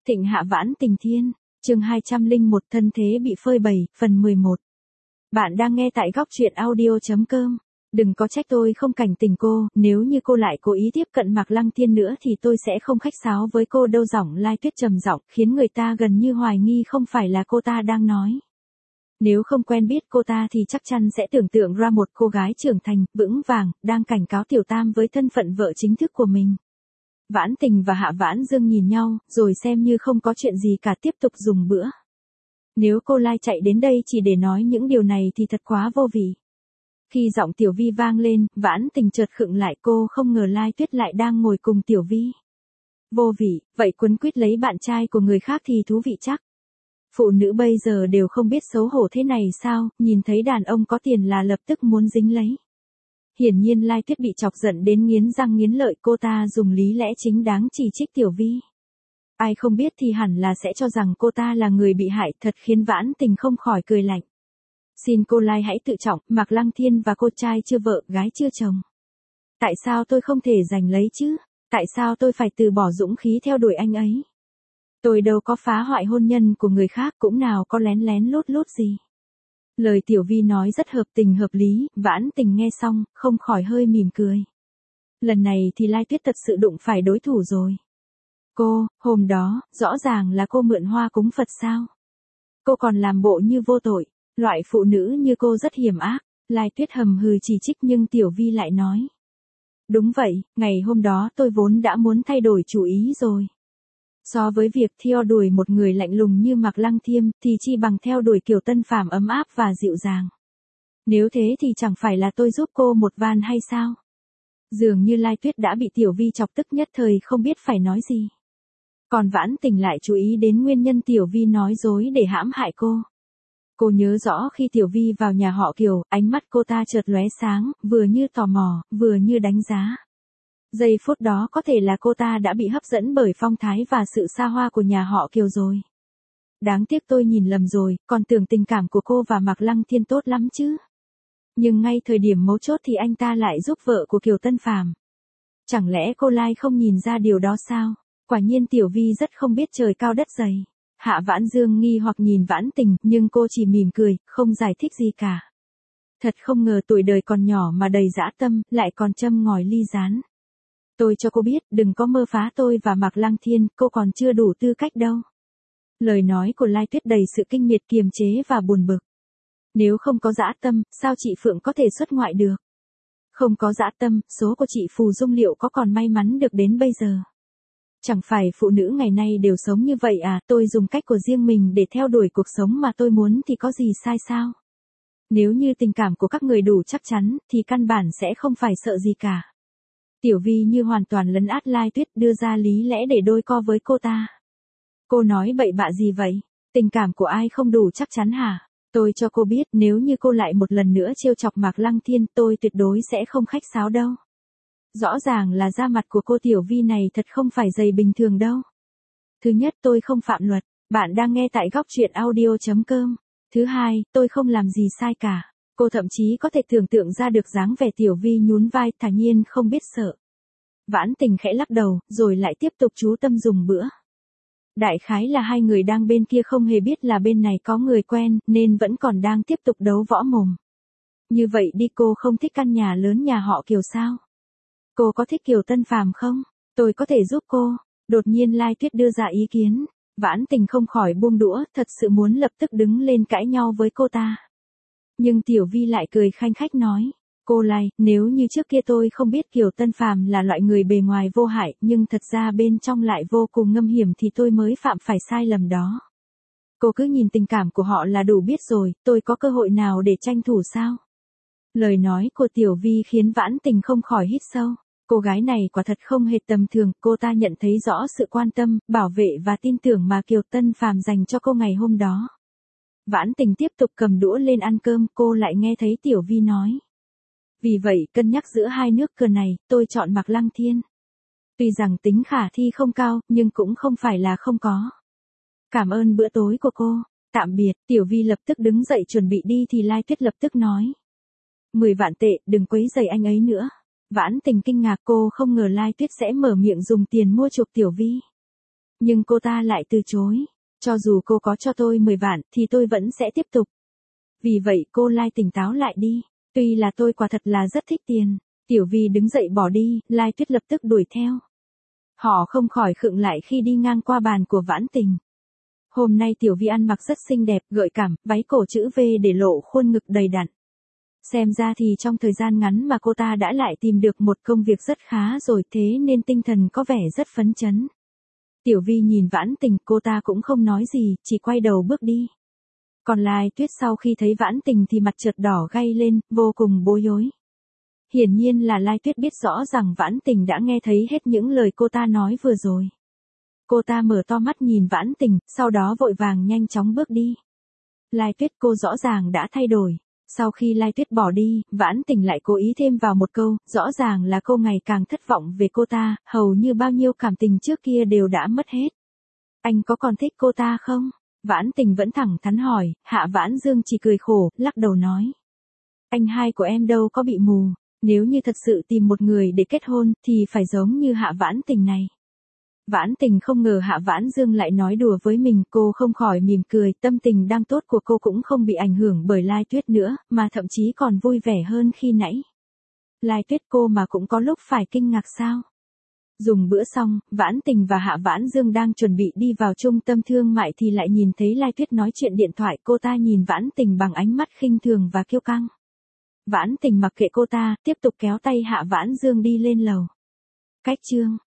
Thịnh hạ vãn tình thiên, chương 201 thân thế bị phơi bày, phần 11. Bạn đang nghe tại góc truyện audio.com. Đừng có trách tôi không cảnh tình cô, nếu như cô lại cố ý tiếp cận Mạc Lăng Thiên nữa thì tôi sẽ không khách sáo với cô đâu. Giọng Lai Tuyết trầm giọng khiến người ta gần như hoài nghi không phải là cô ta đang nói. Nếu không quen biết cô ta thì chắc chắn sẽ tưởng tượng ra một cô gái trưởng thành, vững vàng, đang cảnh cáo Tiểu Tam với thân phận vợ chính thức của mình. Vãn Tình và Hạ Vãn Dương nhìn nhau, rồi xem như không có chuyện gì cả tiếp tục dùng bữa. Nếu cô Lai chạy đến đây chỉ để nói những điều này thì thật quá vô vị. Khi giọng Tiểu Vi vang lên, Vãn Tình chợt khựng lại, cô không ngờ Lai Tuyết lại đang ngồi cùng Tiểu Vi. Vô vị, vậy quấn quýt lấy bạn trai của người khác thì thú vị chắc. Phụ nữ bây giờ đều không biết xấu hổ thế này sao, nhìn thấy đàn ông có tiền là lập tức muốn dính lấy. Hiển nhiên Lai Tuyết bị chọc giận đến nghiến răng nghiến lợi, cô ta dùng lý lẽ chính đáng chỉ trích Tiểu Vi. Ai không biết thì hẳn là sẽ cho rằng cô ta là người bị hại, thật khiến Vãn Tình không khỏi cười lạnh. Xin cô Lai hãy tự trọng, Mạc Lăng Thiên và cô trai chưa vợ, gái chưa chồng. Tại sao tôi không thể giành lấy chứ? Tại sao tôi phải từ bỏ dũng khí theo đuổi anh ấy? Tôi đâu có phá hoại hôn nhân của người khác, cũng nào có lén lén lút lút gì. Lời Tiểu Vi nói rất hợp tình hợp lý, Vãn Tình nghe xong, không khỏi hơi mỉm cười. Lần này thì Lai Tuyết thật sự đụng phải đối thủ rồi. Cô, hôm đó, rõ ràng là cô mượn hoa cúng Phật sao? Cô còn làm bộ như vô tội, loại phụ nữ như cô rất hiểm ác. Lai Tuyết hầm hừ chỉ trích nhưng Tiểu Vi lại nói. Đúng vậy, ngày hôm đó tôi vốn đã muốn thay đổi chủ ý rồi. So với việc theo đuổi một người lạnh lùng như Mạc Lăng Thiên thì chi bằng theo đuổi Kiều Tân Phàm ấm áp và dịu dàng. Nếu thế thì chẳng phải là tôi giúp cô một van hay sao? Dường như Lai Tuyết đã bị Tiểu Vi chọc tức nhất thời không biết phải nói gì. Còn Vãn Tình lại chú ý đến nguyên nhân Tiểu Vi nói dối để hãm hại cô. Cô nhớ rõ khi Tiểu Vi vào nhà họ Kiều, ánh mắt cô ta chợt lóe sáng, vừa như tò mò, vừa như đánh giá. Giây phút đó có thể là cô ta đã bị hấp dẫn bởi phong thái và sự xa hoa của nhà họ Kiều rồi. Đáng tiếc tôi nhìn lầm rồi, còn tưởng tình cảm của cô và Mạc Lăng Thiên tốt lắm chứ. Nhưng ngay thời điểm mấu chốt thì anh ta lại giúp vợ của Kiều Tân Phàm. Chẳng lẽ cô Lai không nhìn ra điều đó sao? Quả nhiên Tiểu Vi rất không biết trời cao đất dày. Hạ Vãn Dương nghi hoặc nhìn Vãn Tình, nhưng cô chỉ mỉm cười, không giải thích gì cả. Thật không ngờ tuổi đời còn nhỏ mà đầy dã tâm, lại còn châm ngòi ly gián. Tôi cho cô biết, đừng có mơ phá tôi và Mạc Lăng Thiên, cô còn chưa đủ tư cách đâu. Lời nói của Lai Tuyết đầy sự kinh miệt, kiềm chế và buồn bực. Nếu không có dã tâm, sao chị Phượng có thể xuất ngoại được? Không có dã tâm, số của chị Phù Dung liệu có còn may mắn được đến bây giờ? Chẳng phải phụ nữ ngày nay đều sống như vậy à? Tôi dùng cách của riêng mình để theo đuổi cuộc sống mà tôi muốn thì có gì sai sao? Nếu như tình cảm của các người đủ chắc chắn, thì căn bản sẽ không phải sợ gì cả. Tiểu Vi như hoàn toàn lấn át Lai Tuyết, đưa ra lý lẽ để đôi co với cô ta. Cô nói bậy bạ gì vậy? Tình cảm của ai không đủ chắc chắn hả? Tôi cho cô biết, nếu như cô lại một lần nữa trêu chọc Mạc Lăng Thiên, tôi tuyệt đối sẽ không khách sáo đâu. Rõ ràng là da mặt của cô Tiểu Vi này thật không phải dày bình thường đâu. Thứ nhất, tôi không phạm luật, bạn đang nghe tại góc truyện audio.com. Thứ hai, tôi không làm gì sai cả. Cô thậm chí có thể tưởng tượng ra được dáng vẻ Tiểu Vi nhún vai, thản nhiên không biết sợ. Vãn Tình khẽ lắc đầu, rồi lại tiếp tục chú tâm dùng bữa. Đại khái là hai người đang bên kia không hề biết là bên này có người quen, nên vẫn còn đang tiếp tục đấu võ mồm. Như vậy đi, cô không thích căn nhà lớn nhà họ Kiều sao? Cô có thích Kiều Tân Phàm không? Tôi có thể giúp cô. Đột nhiên Lai Tuyết đưa ra ý kiến. Vãn Tình không khỏi buông đũa, thật sự muốn lập tức đứng lên cãi nhau với cô ta. Nhưng Tiểu Vi lại cười khanh khách nói. Cô Lai, nếu như trước kia tôi không biết Kiều Tân Phàm là loại người bề ngoài vô hại, nhưng thật ra bên trong lại vô cùng ngâm hiểm thì tôi mới phạm phải sai lầm đó. Cô cứ nhìn tình cảm của họ là đủ biết rồi, tôi có cơ hội nào để tranh thủ sao? Lời nói của Tiểu Vi khiến Vãn Tình không khỏi hít sâu. Cô gái này quả thật không hề tầm thường, cô ta nhận thấy rõ sự quan tâm, bảo vệ và tin tưởng mà Kiều Tân Phàm dành cho cô ngày hôm đó. Vãn Tình tiếp tục cầm đũa lên ăn cơm, cô lại nghe thấy Tiểu Vi nói. Vì vậy, cân nhắc giữa hai nước cờ này, tôi chọn Mạc Lăng Thiên. Tuy rằng tính khả thi không cao, nhưng cũng không phải là không có. Cảm ơn bữa tối của cô. Tạm biệt. Tiểu Vi lập tức đứng dậy chuẩn bị đi thì Lai Tuyết lập tức nói. 10 vạn tệ, đừng quấy rầy anh ấy nữa. Vãn Tình kinh ngạc, cô không ngờ Lai Tuyết sẽ mở miệng dùng tiền mua chuộc Tiểu Vi. Nhưng cô ta lại từ chối. Cho dù cô có cho tôi 10 vạn thì tôi vẫn sẽ tiếp tục. Vì vậy cô Lai tỉnh táo lại đi. Tuy là tôi quả thật là rất thích tiền. Tiểu Vi đứng dậy bỏ đi, Lai Tuyết lập tức đuổi theo. Họ không khỏi khựng lại khi đi ngang qua bàn của Vãn Tình. Hôm nay Tiểu Vi ăn mặc rất xinh đẹp, gợi cảm, váy cổ chữ V để lộ khuôn ngực đầy đặn. Xem ra thì trong thời gian ngắn mà cô ta đã lại tìm được một công việc rất khá rồi, thế nên tinh thần có vẻ rất phấn chấn. Tiểu Vi nhìn Vãn Tình, cô ta cũng không nói gì, chỉ quay đầu bước đi. Còn Lai Tuyết sau khi thấy Vãn Tình thì mặt chợt đỏ gay lên, vô cùng bối rối. Hiển nhiên là Lai Tuyết biết rõ rằng Vãn Tình đã nghe thấy hết những lời cô ta nói vừa rồi. Cô ta mở to mắt nhìn Vãn Tình, sau đó vội vàng nhanh chóng bước đi. Lai Tuyết, cô rõ ràng đã thay đổi. Sau khi Lai Tuyết bỏ đi, Vãn Tình lại cố ý thêm vào một câu, rõ ràng là cô ngày càng thất vọng về cô ta, hầu như bao nhiêu cảm tình trước kia đều đã mất hết. Anh có còn thích cô ta không? Vãn Tình vẫn thẳng thắn hỏi, Hạ Vãn Dương chỉ cười khổ, lắc đầu nói. Anh hai của em đâu có bị mù, nếu như thật sự tìm một người để kết hôn, thì phải giống như Hạ Vãn Tình này. Vãn Tình không ngờ Hạ Vãn Dương lại nói đùa với mình, cô không khỏi mỉm cười, tâm tình đang tốt của cô cũng không bị ảnh hưởng bởi Lai Tuyết nữa, mà thậm chí còn vui vẻ hơn khi nãy. Lai Tuyết, cô mà cũng có lúc phải kinh ngạc sao? Dùng bữa xong, Vãn Tình và Hạ Vãn Dương đang chuẩn bị đi vào trung tâm thương mại thì lại nhìn thấy Lai Tuyết nói chuyện điện thoại, cô ta nhìn Vãn Tình bằng ánh mắt khinh thường và kiêu căng. Vãn Tình mặc kệ cô ta, tiếp tục kéo tay Hạ Vãn Dương đi lên lầu. Cách chương